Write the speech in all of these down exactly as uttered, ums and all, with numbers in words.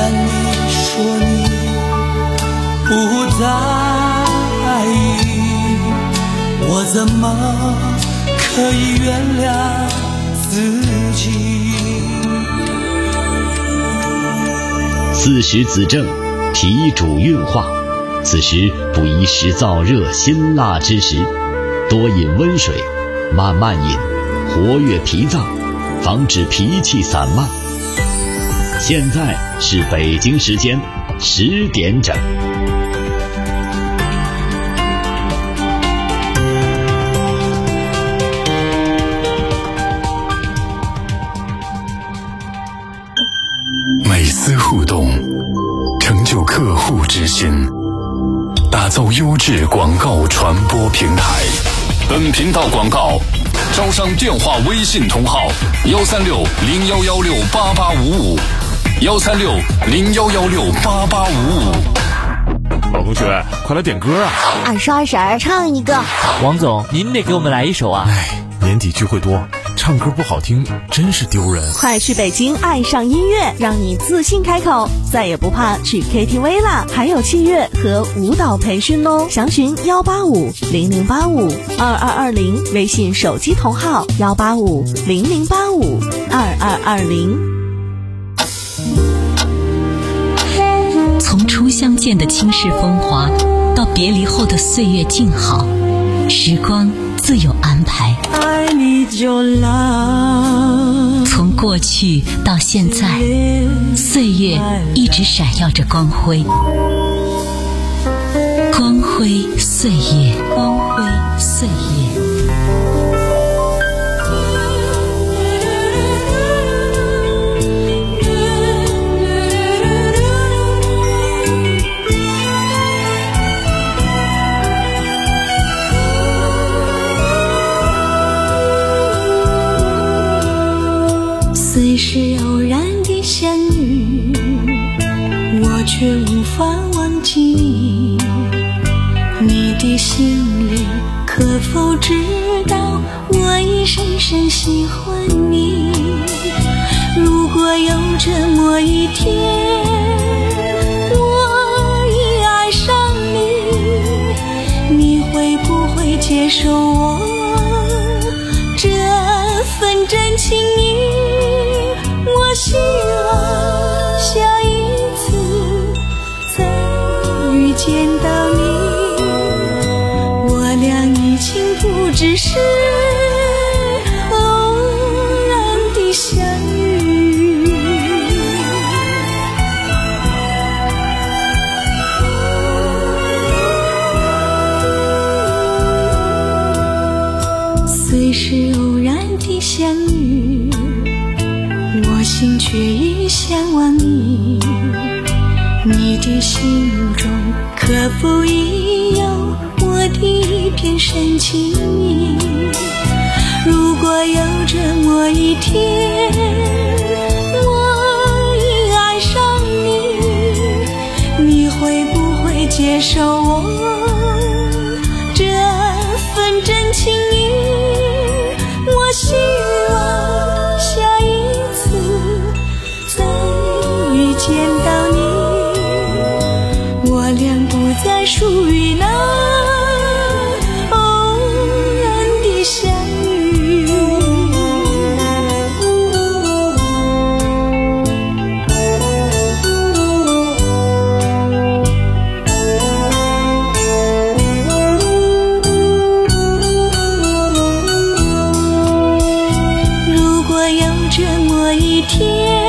然你说你不在意，我怎么可以原谅自己？ 四时子正，脾主运化，此时不宜食燥热辛辣之食，多饮温水，慢慢饮，活跃脾脏，防止脾气散漫。现在是北京时间十点整。 每丝互动，成就客户之心，打造优质广告传播平台。本频道广告招商电话微信同号幺三六零幺幺六八八五五幺三六零幺幺六八八五五。 老同学，快来点歌啊！ 二十二婶儿唱一个。 王总，您得给我们来一首啊！ 哎，年底聚会多，唱歌不好听真是丢人。 快去北京爱上音乐，让你自信开口，再也不怕去 K T V 啦！还有器乐和舞蹈培训哦，详询幺八五零零八五二二二零，微信手机同号幺八五零零八五二二二零。 从初相见的倾世风华，到别离后的岁月静好，时光自有安排。 I need your love。 从过去到现在，岁月一直闪耀着光辉，光辉岁月，光辉岁月。 虽是偶然的相遇，我却无法忘记你。你的心里可否知道，我已深深喜欢你。如果有这么一天，我已爱上你，你会不会接受我这份真情意？我希望下一次再遇见到你，我俩已经不只是偶然的相遇。虽是偶然的相遇，我心却已向往你，你的心中可否已有我的一片深情意？如果有这么一天，我已爱上你，你会不会接受我这份真情意？我希望下一次遇见到你，我俩不再属于那偶然的相遇。如果有这么一天，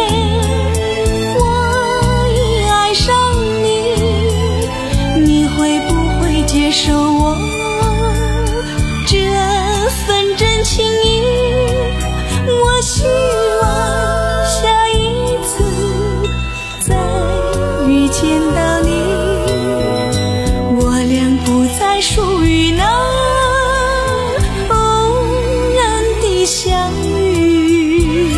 接受我这份真情意，我希望下一次再遇见到你，我俩不再属于那偶然的相遇。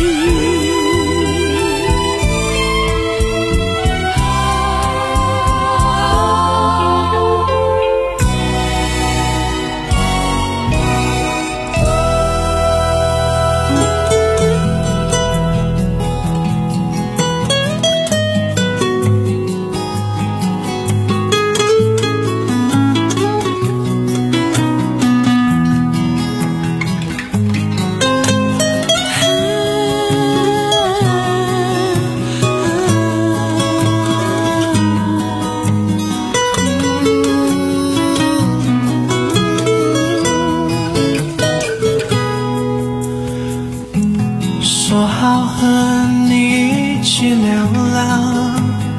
浪，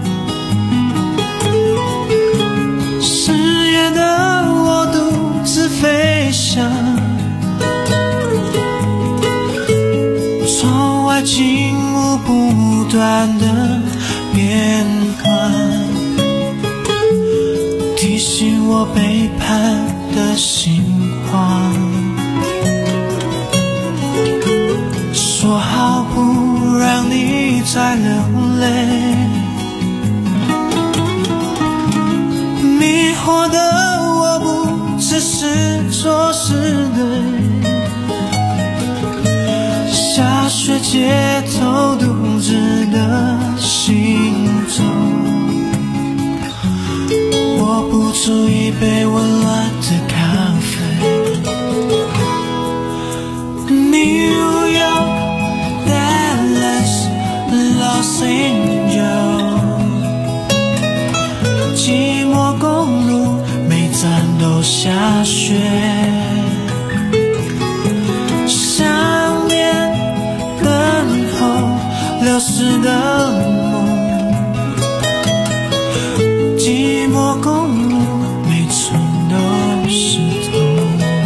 十月的我独自飞翔，窗外景物不断的变换，提醒我背叛的心慌。说好不让你再流泪，迷惑的我不只是错是对，下雪街头独自的行走，握不住一杯温暖的咖啡。New York Los Angeles， 寂寞公路每站都下雪，想念等候流逝的梦，寂寞公路每寸都是痛。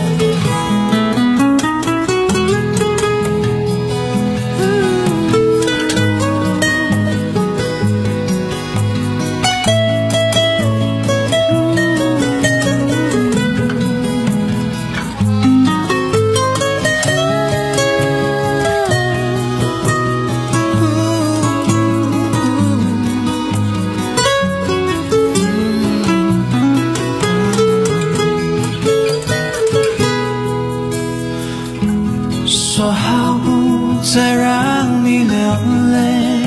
说好不再让你流泪，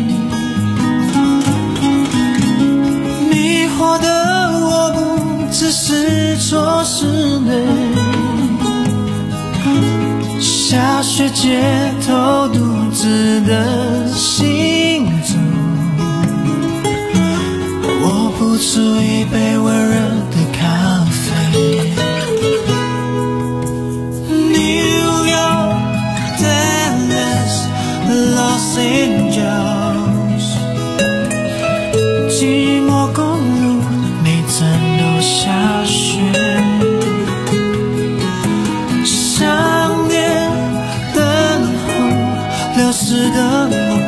迷惑的我不只是错是对，下雪街头独自的行走，握不住一杯温热的咖啡。Los Angeles， 寂寞公路每站都下雪，想念等候流逝的梦，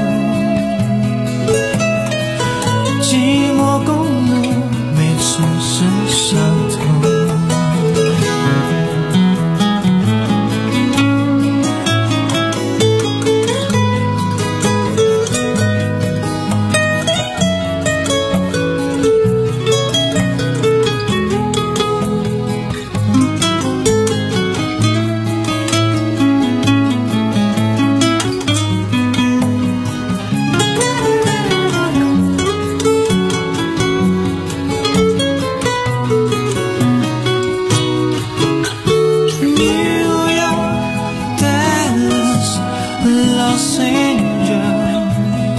寂寞公路每处是伤痛。Los Angeles，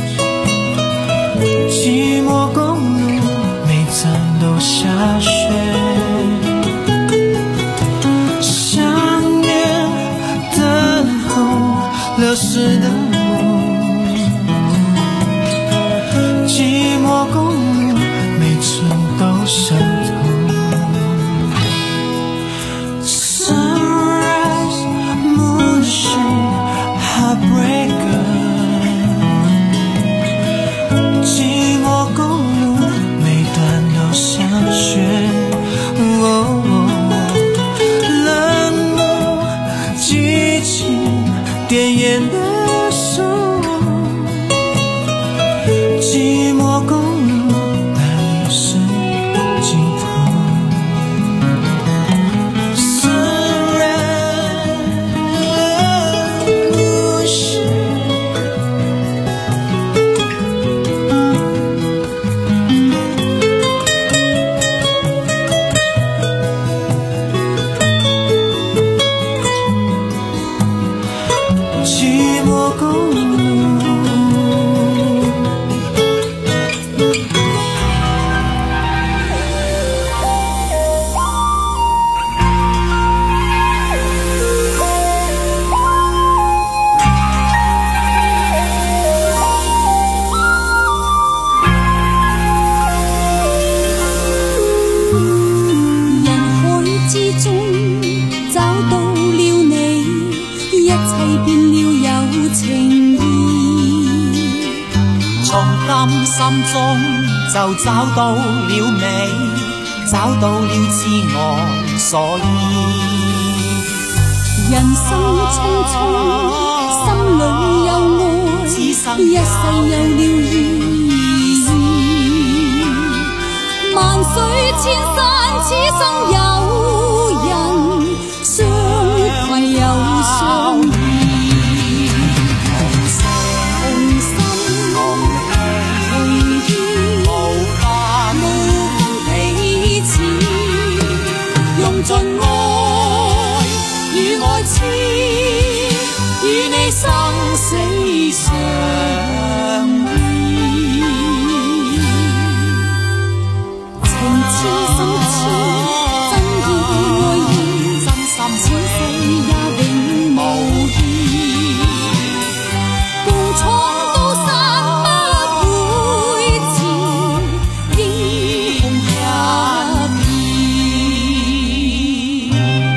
寂寞公路每站都下雪，想念等候流逝的梦，寂寞公路每寸都伤痛。Sunrise moonshine heartbreaker， 寂寞公路每段都下雪，哦哦，冷漠激情点燃的手，寂寞公路那里是尽心中就找到了美，找到了自我所依。 人生匆匆，心裏有愛，一世有了意義。萬水千山，此生有人相攜又相依。同心同意，無分彼此，用盡愛與愛痴，與你生死相依。情痴心痴，真意愛意，此世也永無異。共闖高山不會遲，英雄合意。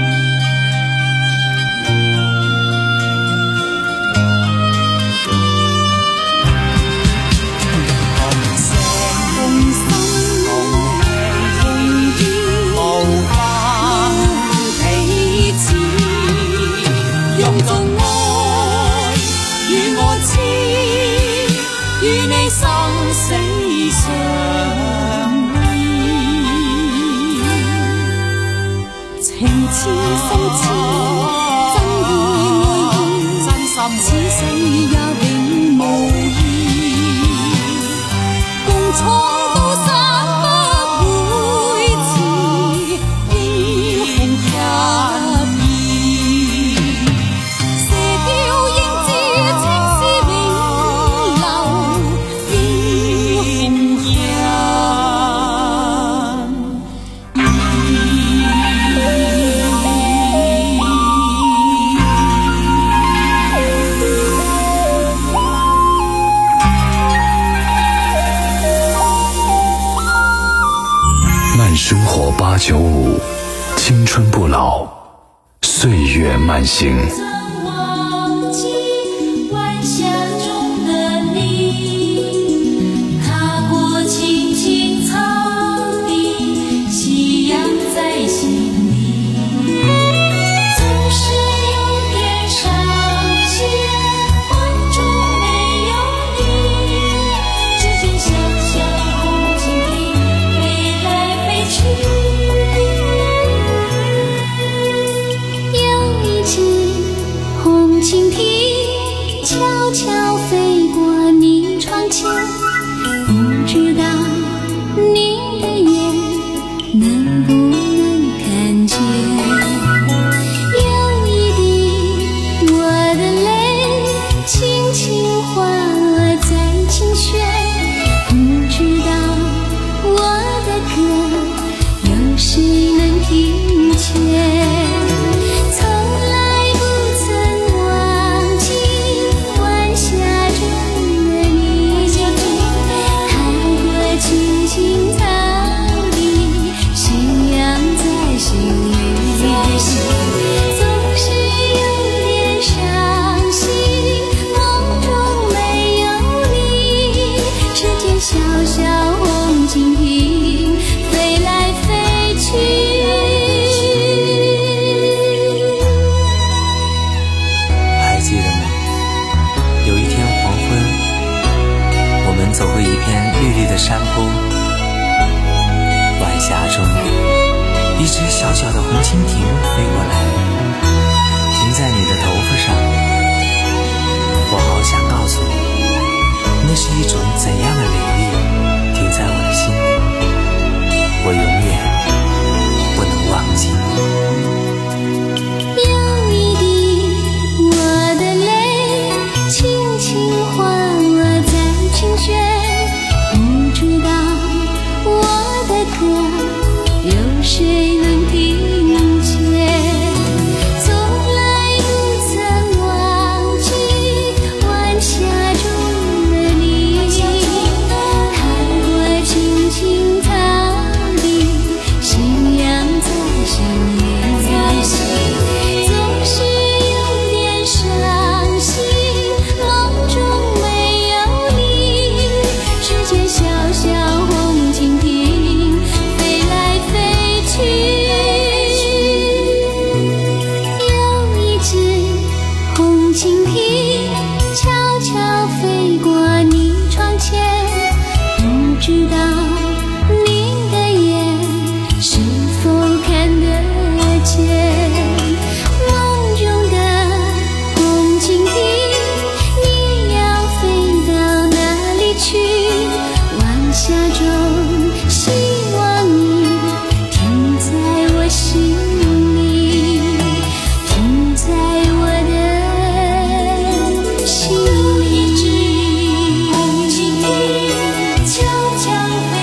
同心同意，無分彼此，用盡愛與愛痴，與你生死相依。情痴心痴，真意愛意，此世也永無異。共闖高山不會遲，英雄合意。射雕英姿，青絲永留，英雄慢生活八九五，青春不老，岁月慢行。 忘记晚霞中的你，踏过青青草地，夕阳在心里，总是有点伤心，梦中没有你，只见小小红蜻蜓飞来飞去。有一只红蜻蜓悄悄飞过你窗前，不知道你的眼能不能看见。有一滴我的泪轻轻滑落在琴弦，不知道我的歌有谁能听见。从来不曾忘记晚霞中的你，踏过青青草地，夕阳在心里，总是有点伤心，梦中没有你，只见小小红蜻蜓飞来飞去。 还记得吗？有一天黄昏，我们走过一片绿绿的山坡，晚霞中，一只小小的红蜻蜓飞过来，停在你的头发上。我好想告诉你，那是一种怎样的美丽，停在我的心里，我永远不能忘记。 有一滴我的泪轻轻滑落在琴弦，不知道我的歌有谁能听见。从来不曾忘记晚霞中的你，踏知道您的眼是否看得见梦中的红蜻蜓，你要飞到哪里去？晚霞中希望你停在我心里，停在我的心里。红蜻蜓悄悄飞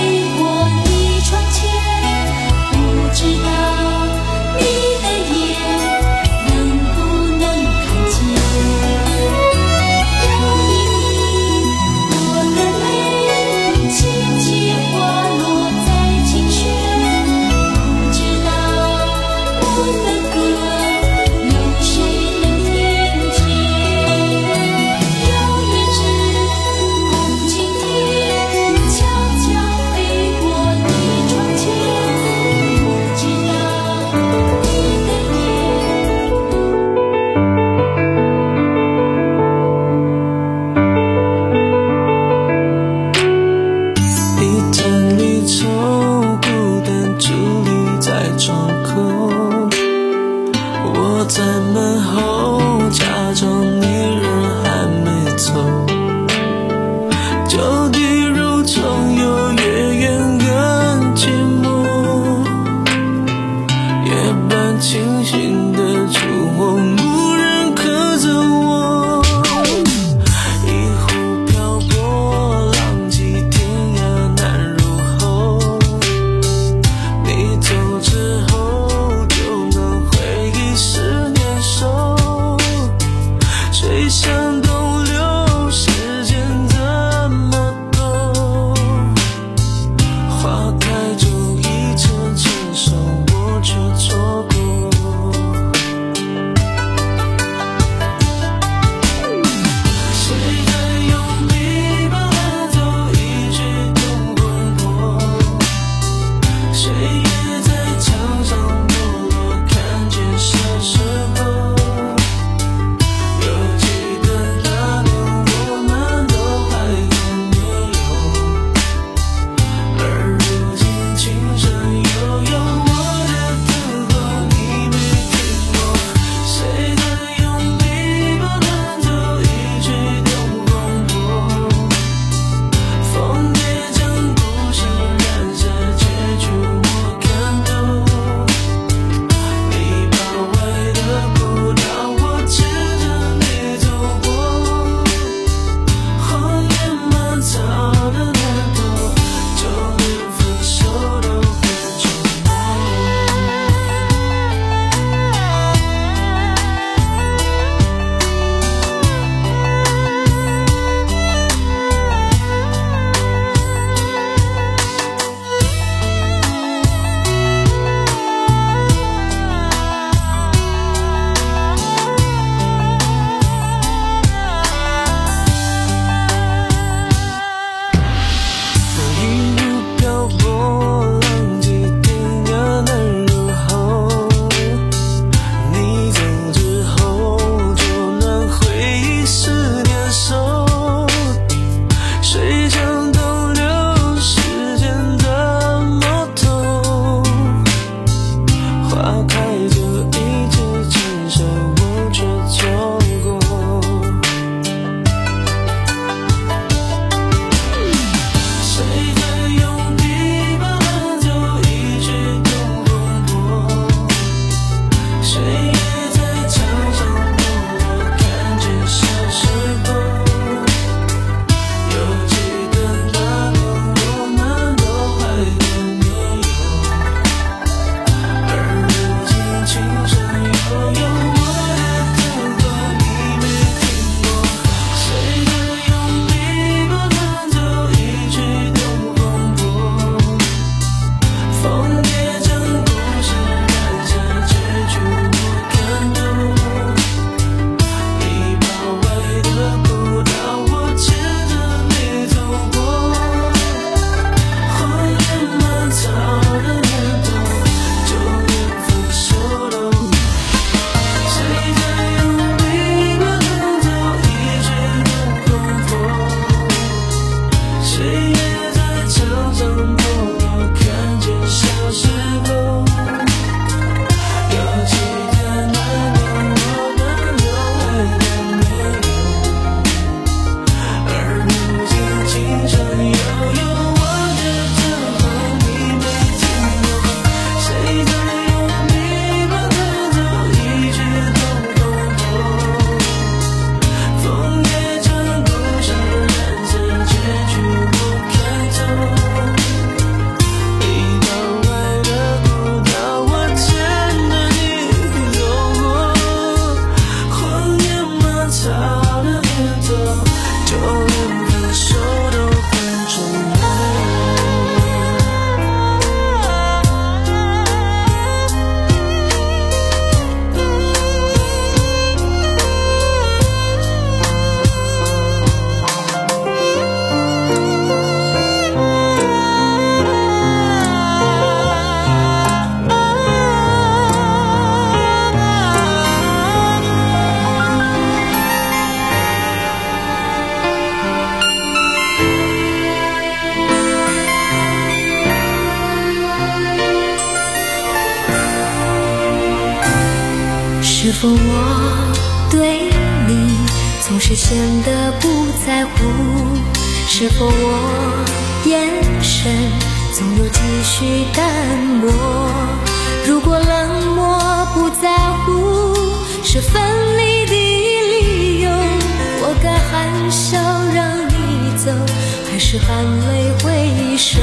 否我对你总是显得不在乎？是否我眼神总有几许淡漠？如果冷漠不在乎是分离的理由，我该含笑让你走，还是含泪挥手？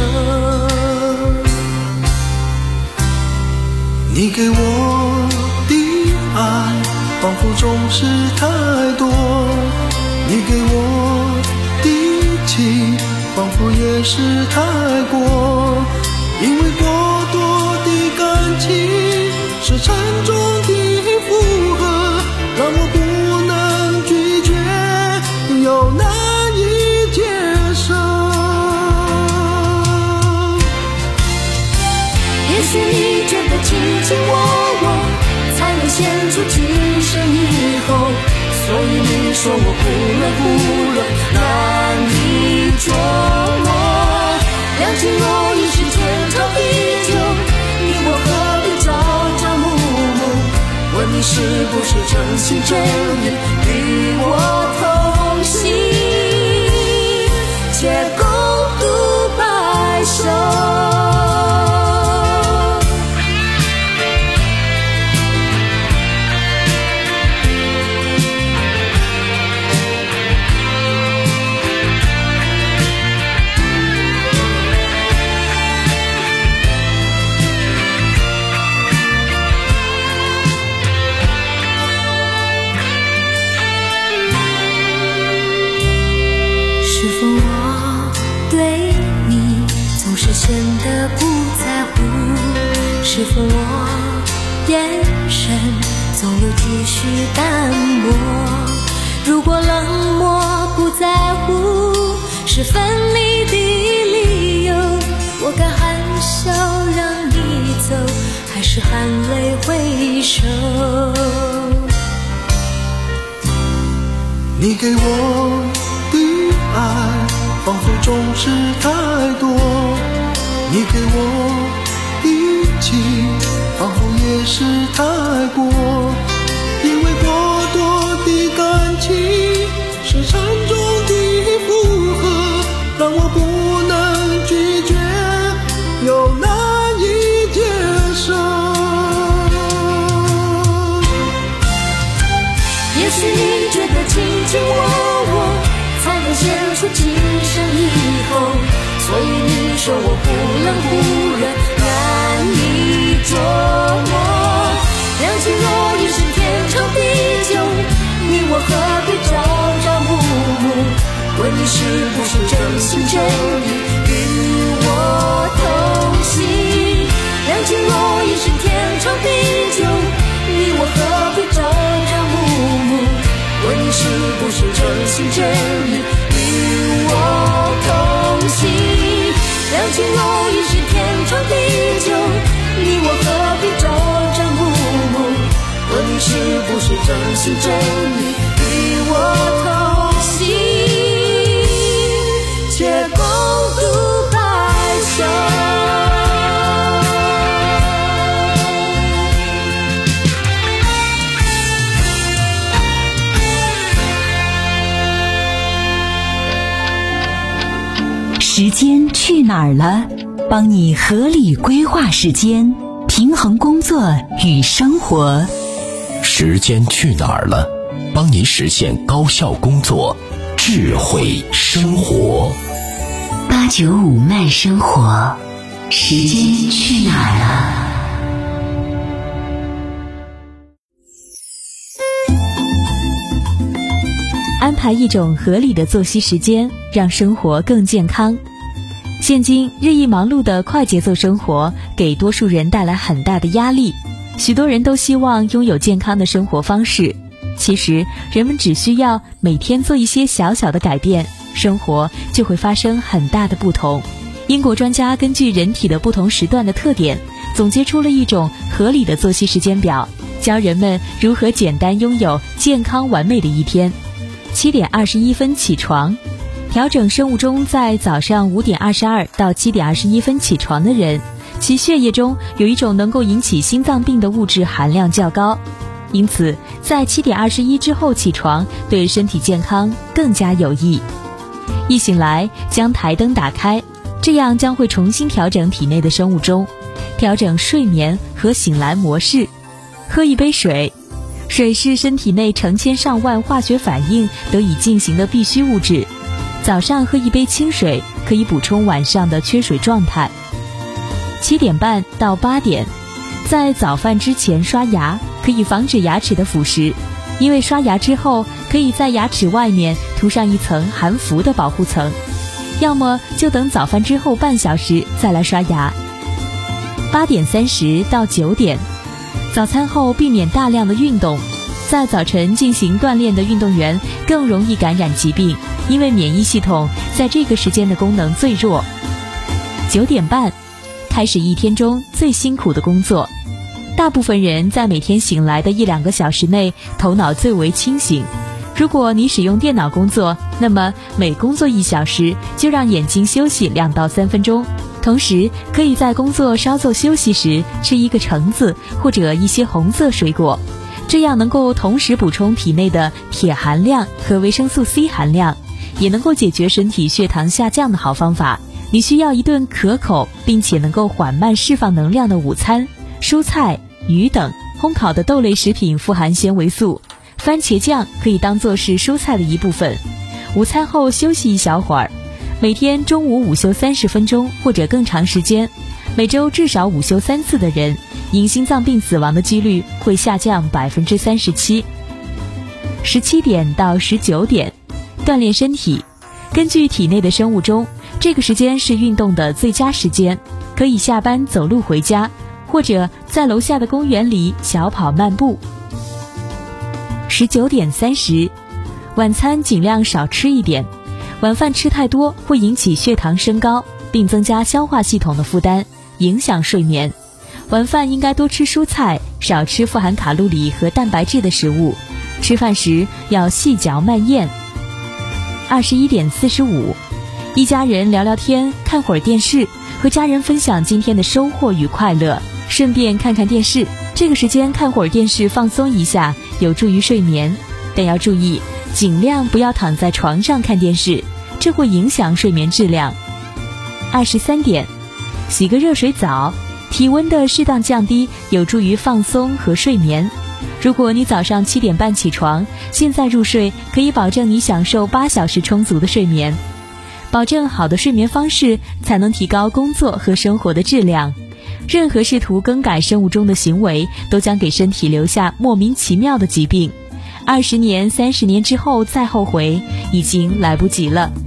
你给我的爱仿佛总是太多，你给我的情仿佛也是太过，因为过多的感情是沉重的负荷，让我不能拒绝又难以接受。 也许你觉得卿卿我我才能显出今生以后，所以你说我不伦不类，难以捉摸。两情若已是天长地久，你我何必朝朝暮暮？问你是不是真心真意与我同行，且共度白首。显得不在乎，是否我眼神总有几许淡漠？如果冷漠不在乎是分离的理由，我该含笑让你走，还是含泪挥手？ 你给我的爱仿佛总是太多，你给我的情仿佛也是太过，因为过多的感情是沉重的负荷，让我不能拒绝又难以接受。 也许你觉得卿卿我我才能显出今生以后，所以你说我不冷不热，难以捉摸。两情若已是天长地久，你我何必朝朝暮暮？问你是不是真心真意与我同行？两情若已是天长地久，你我何必朝朝暮暮？问你是不是真心真意与我同行？两情若已是天长地久，你我何必朝朝暮暮？问你是不是真心真意与我同行，且共度白首。 时间去哪儿了？帮你合理规划时间，平衡工作与生活。 时间去哪儿了？帮你实现高效工作，智慧生活。 八九五慢生活，时间去哪儿了？ 安排一种合理的作息时间，让生活更健康。现今日益忙碌的快节奏生活给多数人带来很大的压力，许多人都希望拥有健康的生活方式。其实人们只需要每天做一些小小的改变，生活就会发生很大的不同。英国专家根据人体的不同时段的特点，总结出了一种合理的作息时间表，教人们如何简单拥有健康完美的一天。七点二十一分起床，调整生物钟在早上五点二十二到七点二十一分起床的人，其血液中有一种能够引起心脏病的物质含量较高。 因此在七点二十一之后起床对身体健康更加有益。一醒来将台灯打开，这样将会重新调整体内的生物钟，调整睡眠和醒来模式。喝一杯水，水是身体内成千上万化学反应得以进行的必需物质。早上喝一杯清水，可以补充晚上的缺水状态。七点半到八点，在早饭之前刷牙，可以防止牙齿的腐蚀，因为刷牙之后可以在牙齿外面涂上一层含氟的保护层。要么就等早饭之后半小时再来刷牙。八点三十到九点，早餐后避免大量的运动。在早晨进行锻炼的运动员更容易感染疾病，因为免疫系统在这个时间的功能最弱。九点半，开始一天中最辛苦的工作。大部分人在每天醒来的一两个小时内，头脑最为清醒。如果你使用电脑工作，那么每工作一小时就让眼睛休息两到三分钟。同时，可以在工作稍作休息时吃一个橙子或者一些红色水果，这样能够同时补充体内的铁含量和维生素 C 含量，也能够解决身体血糖下降的好方法。你需要一顿可口并且能够缓慢释放能量的午餐，蔬菜、鱼等烘烤的豆类食品富含纤维素，番茄酱可以当作是蔬菜的一部分。午餐后休息一小会儿，每天中午午休三十分钟或者更长时间，每周至少午休三次的人，因心脏病死亡的几率会下降百分之三十七。十七点到十九点，锻炼身体。根据体内的生物钟，这个时间是运动的最佳时间，可以下班走路回家，或者在楼下的公园里小跑漫步。十九点三十，晚餐尽量少吃一点，晚饭吃太多会引起血糖升高，并增加消化系统的负担，影响睡眠。晚饭应该多吃蔬菜，少吃富含卡路里和蛋白质的食物。吃饭时要细嚼慢咽。二十一点四十五，一家人聊聊天，看会儿电视，和家人分享今天的收获与快乐，顺便看看电视。这个时间看会儿电视放松一下，有助于睡眠，但要注意，尽量不要躺在床上看电视，这会影响睡眠质量。二十三点，洗个热水澡，体温的适当降低有助于放松和睡眠。如果你早上七点半起床，现在入睡，可以保证你享受八小时充足的睡眠。保证好的睡眠方式，才能提高工作和生活的质量。任何试图更改生物钟的行为，都将给身体留下莫名其妙的疾病。二十年、三十年之后再后悔，已经来不及了。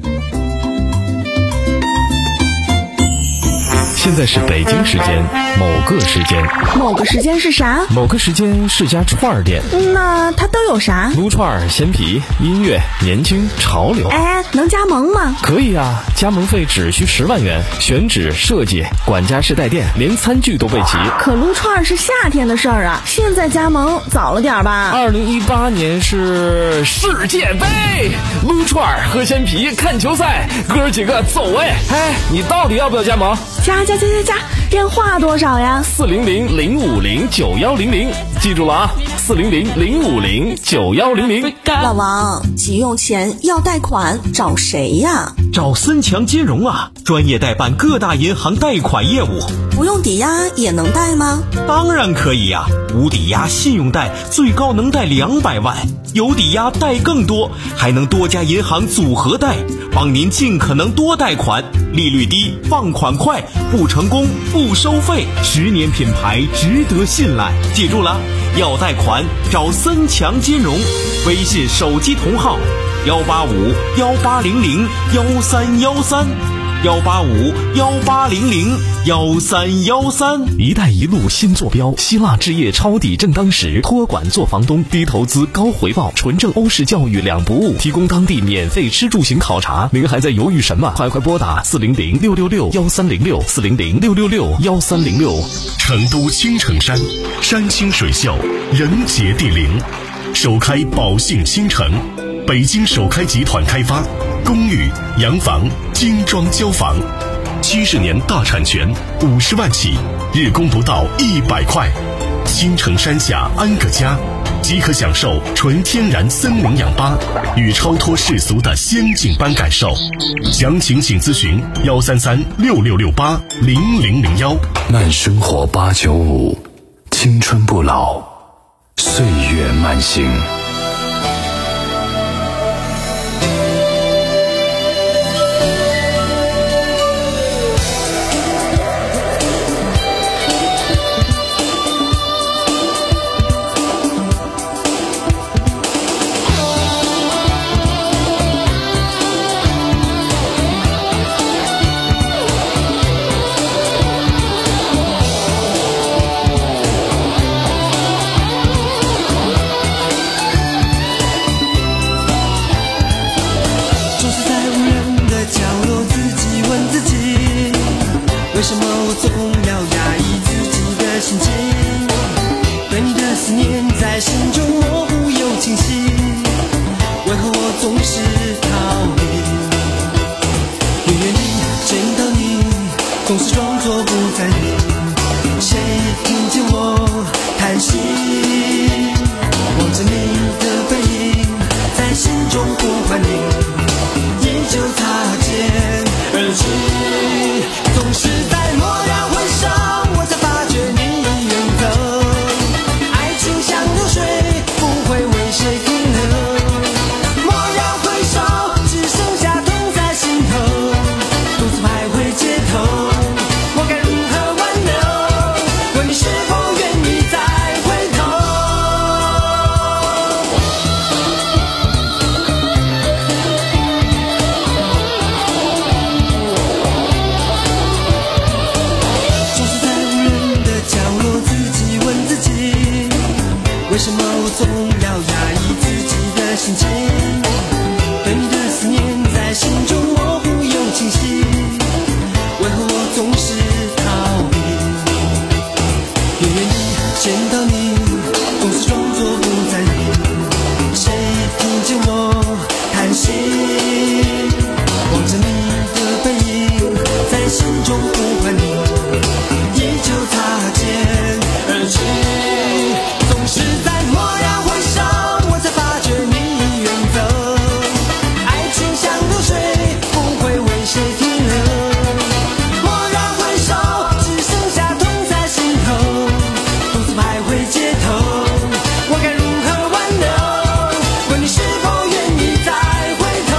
现在是北京时间某个时间， 某个时间是啥？ 某个时间是家串儿店。 那它都有啥？ 撸串、鲜皮、音乐、年轻、潮流。 哎，能加盟吗？ 可以啊，加盟费只需十万元，选址、设计、管家式带电，连餐具都备齐。 可撸串是夏天的事儿啊，现在加盟早了点吧？ 二零一八年是世界杯，撸串、喝鲜皮、看球赛，哥儿几个走哎！哎，你到底要不要加盟？ 加加加加加，电话多少呀？ 四零零零五零九幺零零，记住了啊，四零零零五零九幺零零。 老王，急用钱要贷款，找谁呀？ 找森强金融啊，专业代办各大银行贷款业务。 不用抵押也能贷吗？ 当然可以呀、啊，无抵押信用贷最高能贷两百万，有抵押贷更多，还能多家银行组合贷，帮您尽可能多贷款，利率低，放款快，不成功不收费，十年品牌值得信赖。记住了，要贷款找森强金融，微信手机同号幺八五幺八零零幺三幺三。幺八五幺八零零幺三幺三。 一带一路新坐标，希腊置业抄底正当时，托管做房东，低投资高回报，纯正欧式教育两不误，提供当地免费吃住行考察。您还在犹豫什么？快快拨打四零零六六六幺三零六四零零六六六幺三零六。 成都青城山，山清水秀，人杰地灵，首开宝兴新城，北京首开集团开发公寓、洋房、精装交房，七十年大产权，五十万起，日供不到一百块。青城山下安个家， 即可享受纯天然森林氧吧与超脱世俗的仙境般感受。详情请咨询幺三三六六六八零零零幺。 慢生活八九五，青春不老，岁月慢行。 为什么我总要压抑自己的心情？对你的思念在心中模糊又清晰，为何我总是逃避？远远地见到你，总是装作不在意。谁听见我叹息？望着你的背影，在心中呼唤你，依旧擦肩而去。总是在蓦然回首，我才发觉你已远走。爱情像流水，不会为谁停留。蓦然回首，只剩下痛在心头，独自徘徊街头，我该如何挽留？问你是否愿意再回头？为什么我总要压抑自己的心情？对你的思念在心中模糊又清晰，为何我总是逃避？远远地见到你，总是装作不在意。谁听见我叹息？望着你的背影，在心中呼唤你，依旧擦肩而去。总是在蓦然回首，我才发觉你已远走。爱情像流水，不会为谁停留。蓦然回首，只剩下痛在心头，独自徘徊街头，我该如何挽留？问你是否愿意再回头？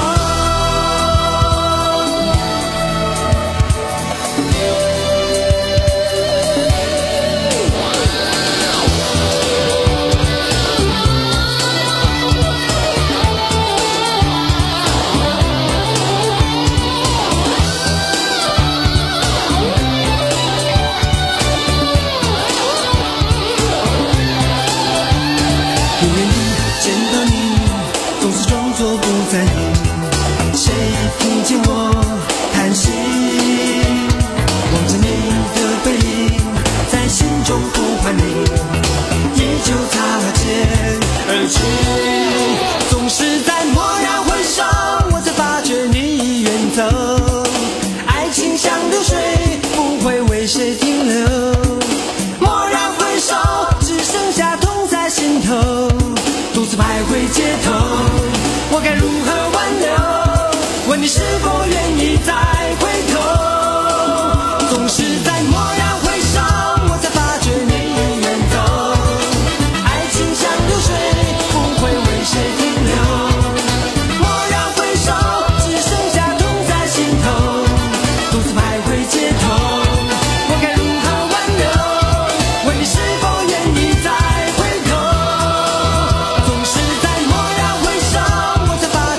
远远地见到你，总是装作不在意。谁听见我叹息？望着你的背影，在心中呼唤你，依旧擦肩而去。总是在蓦然回首，我才发觉你已远走。爱情像流水，不会为谁停留。蓦然回首，只剩下痛在心头，独自徘徊街头，我该如何挽留？问你是否愿意再回头？总是在蓦然回首，我才发觉你已远走。爱情像流水，不会为谁停留。蓦然回首，只剩下痛在心头，独自徘徊街头，我该如何挽留？问你是否愿意再回头？总是在蓦然回首，我才发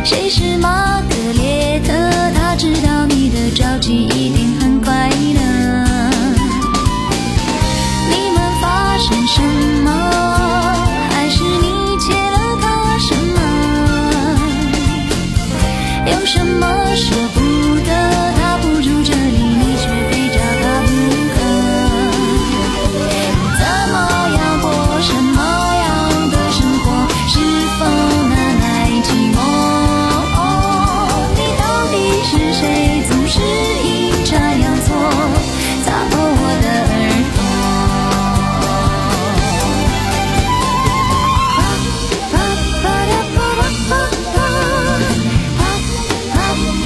谁是玛格列特？他知道你的着急一定很快乐。你们发生什么？还是你欠了他什么？有什么舍不得？他不住这里，你却非找他不可。你怎么样过什么样的生活？是否难耐寂寞？你到底是谁？总是阴差阳错擦破我的耳朵。pa pa da pa pa pa pa pa pa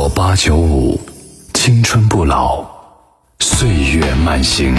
活八九五，青春不老，岁月慢行。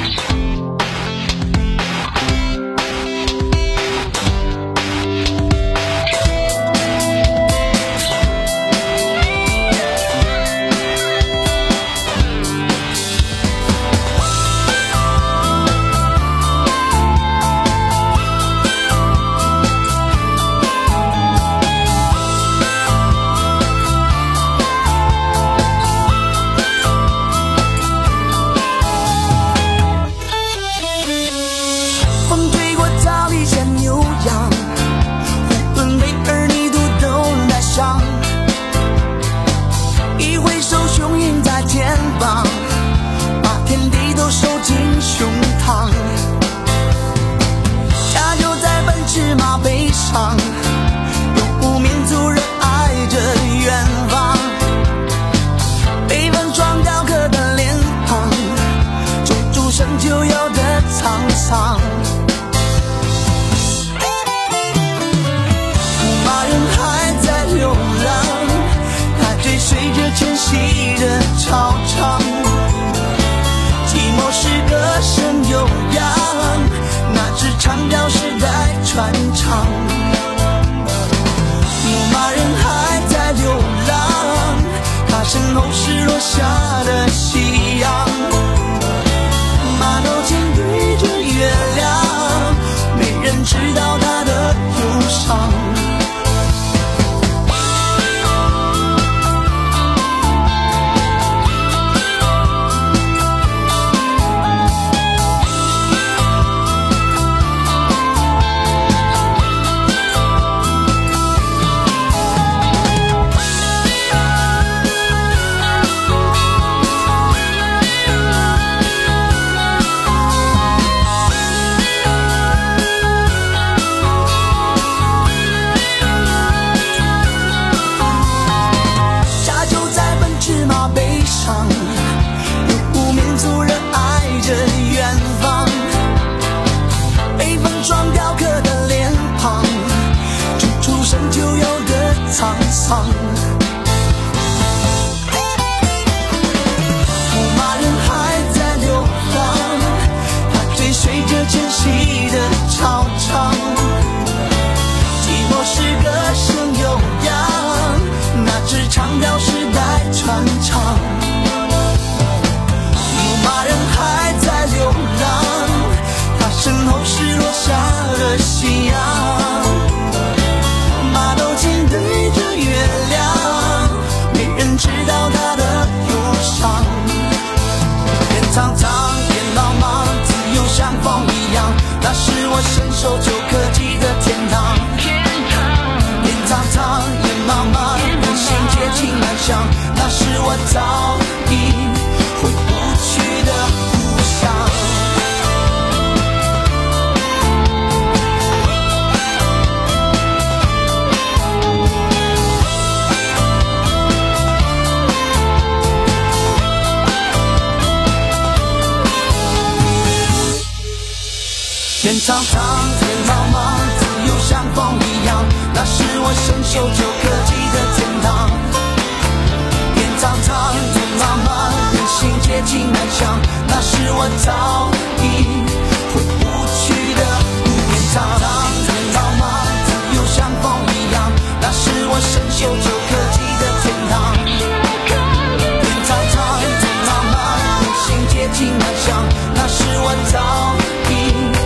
天苍苍，天茫茫，自由像风一样，那是我伸手就可及的天堂。天苍苍，天茫茫，人心接近难想，那是我早已回不去的路。天苍苍，天茫茫，自由像风一样，那是我伸手就可及的天堂。天苍苍，天茫茫，人心接近难想，那是我早已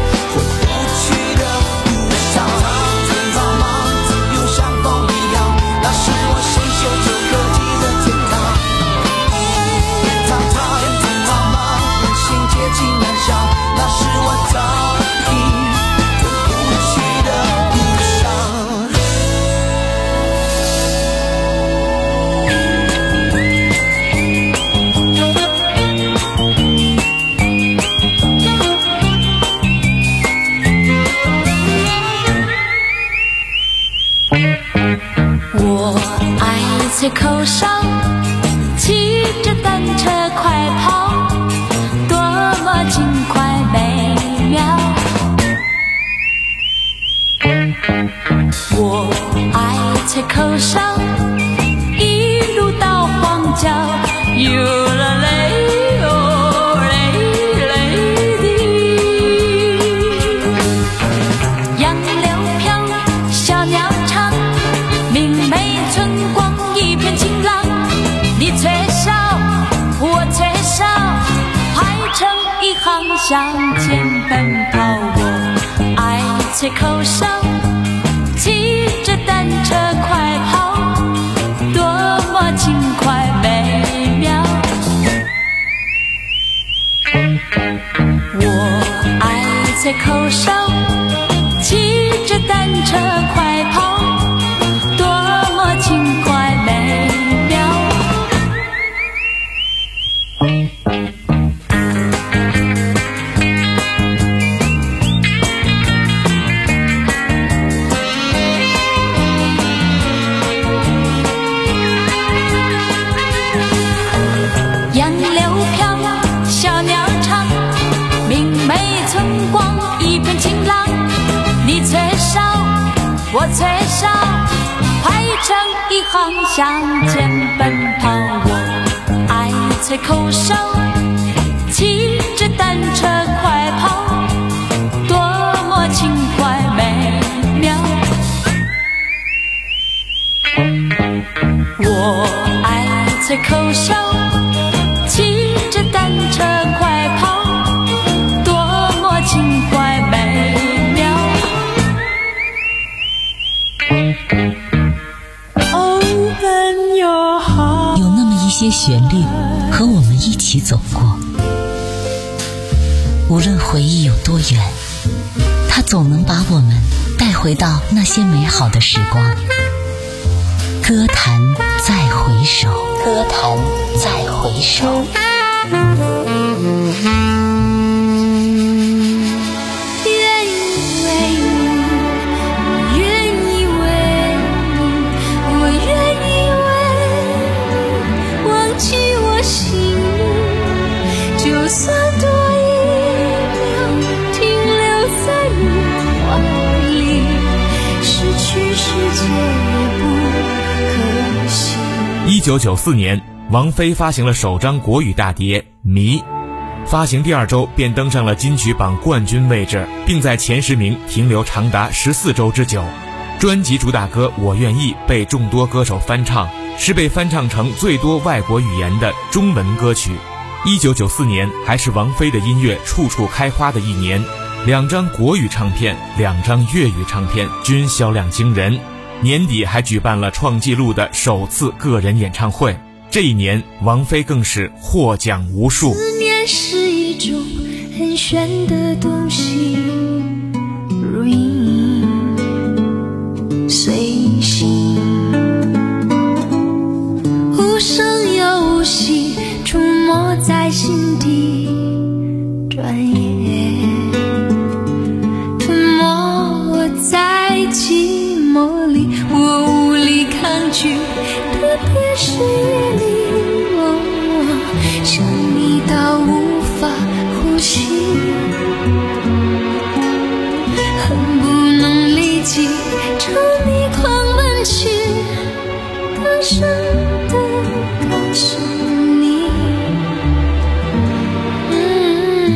在口上骑着单车快跑，多么轻快美妙。我爱在口上一路到向前奔跑，我爱吹口哨，骑着单车快跑，多么轻快美妙。我爱吹口哨，骑着单车快跑，多么轻快美妙。杨柳飘，小鸟唱，明媚春光一片晴朗。你吹哨，我吹哨，排成一行向前奔跑。我爱吹口哨，骑着单车快跑，多么轻快美妙。我爱吹口哨，骑着单车快跑，多么轻快美妙。 Open your heart。 有那么一些旋律和我们一起走过，无论回忆有多远，它总能把我们带回到那些美好的时光。歌坛再回首，歌坛再回首。 愿意为你，我愿意为你，我愿意为你忘记我心里，就算多一秒停留在你怀里，失去世界也不可惜。 一九九四年，王菲发行了首张国语大碟《迷》，发行第二周便登上了金曲榜冠军位置，并在前十名停留长达十四周之久。专辑主打歌《我愿意》被众多歌手翻唱，是被翻唱成最多外国语言的中文歌曲。一九九四年还是王菲的音乐处处开花的一年，两张国语唱片、两张粤语唱片均销量惊人。年底还举办了创纪录的首次个人演唱会，这一年王菲更是获奖无数。 思念是一种很玄的东西，如影随形，无声又无息，出没在心底，转眼吞没我在寂寞里，我无力抗拒，特别是夜里，我想你到无法呼吸，恨不能立即朝你狂奔去，大声地告诉你，嗯，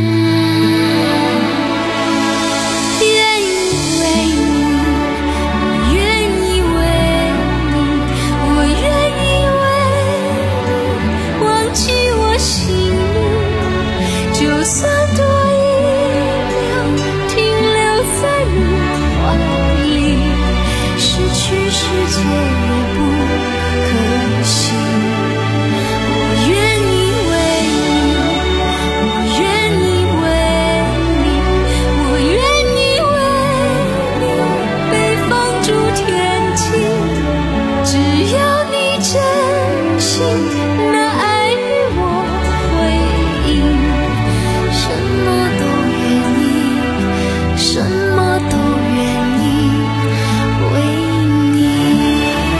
愿意为你，我愿意为你，我愿意为你忘记我心里，就算多一秒停留在你怀里，失去世界也不可惜。我愿意为你，我愿意为你，我愿意为你被放逐天际，只要你真心那爱与我回应，什么都愿意，什么都愿意为你。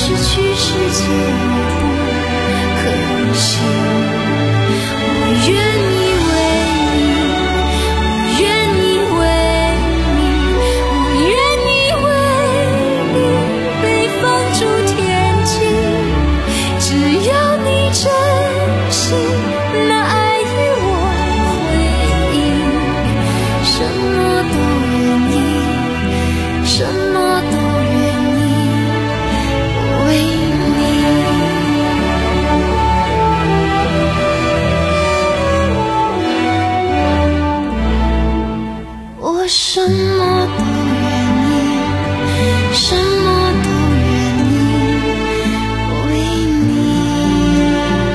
失去世界不可惜。我愿意为你，我愿意为你，我愿意为你被放逐天际，只要你真心，那爱与我回应，什么都愿意，什么都愿意为你。我什么都愿意，什么都愿意为你。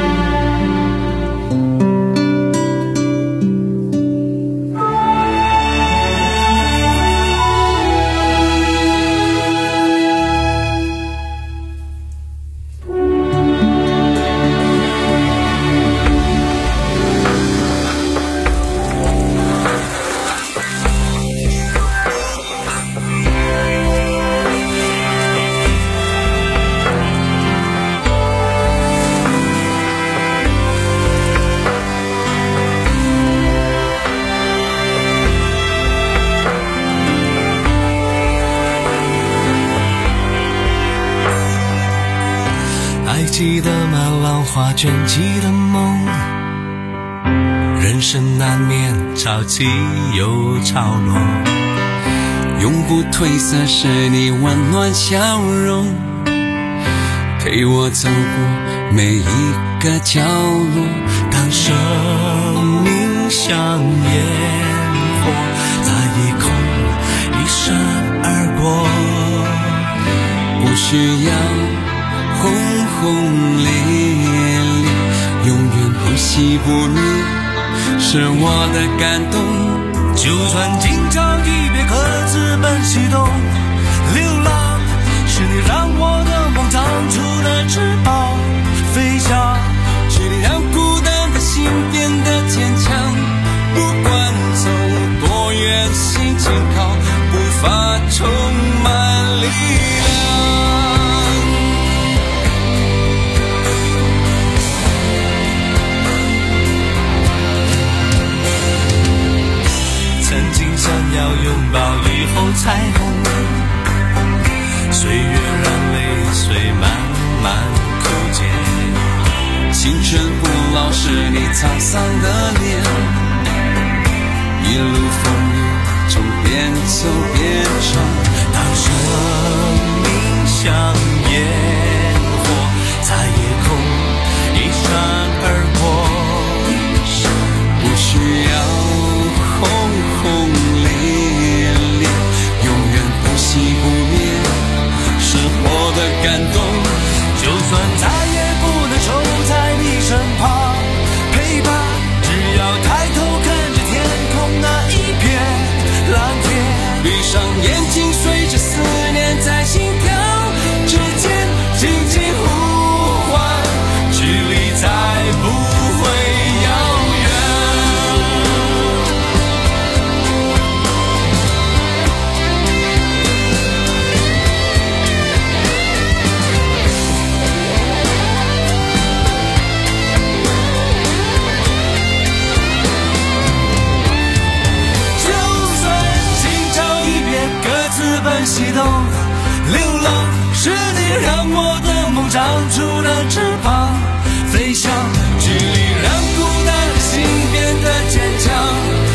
还记得吗？浪花卷起的梦，人生难免潮起又潮落，永不褪色是你温暖笑容，陪我走过每一个角落。当生命像烟火，在夜空一闪而过，不需要轰轰烈烈，永远不熄不灭，是我的感动。就算今朝一别，各自奔西东，流浪是你让我的梦长出了翅膀，飞翔是你让孤单的心变得坚强。不管走多远，心紧靠，步伐充满力量。曾经想要拥抱雨后彩虹，岁月让泪水慢慢枯竭，青春不老是你沧桑的脸，一路风雨中边走边唱。当生命像烟火，在夜空一闪而过，不需要轰轰烈烈，永远不熄不灭，是我的感动。就算再也不能守在你身旁陪伴，只要抬头看着天空那一片蓝天，闭上眼睛随着思念在心跳之间轻轻呼唤，距离再不会遥远。奔西东，流浪是你让我的梦长出了翅膀，飞翔距离让孤单的心变得坚强。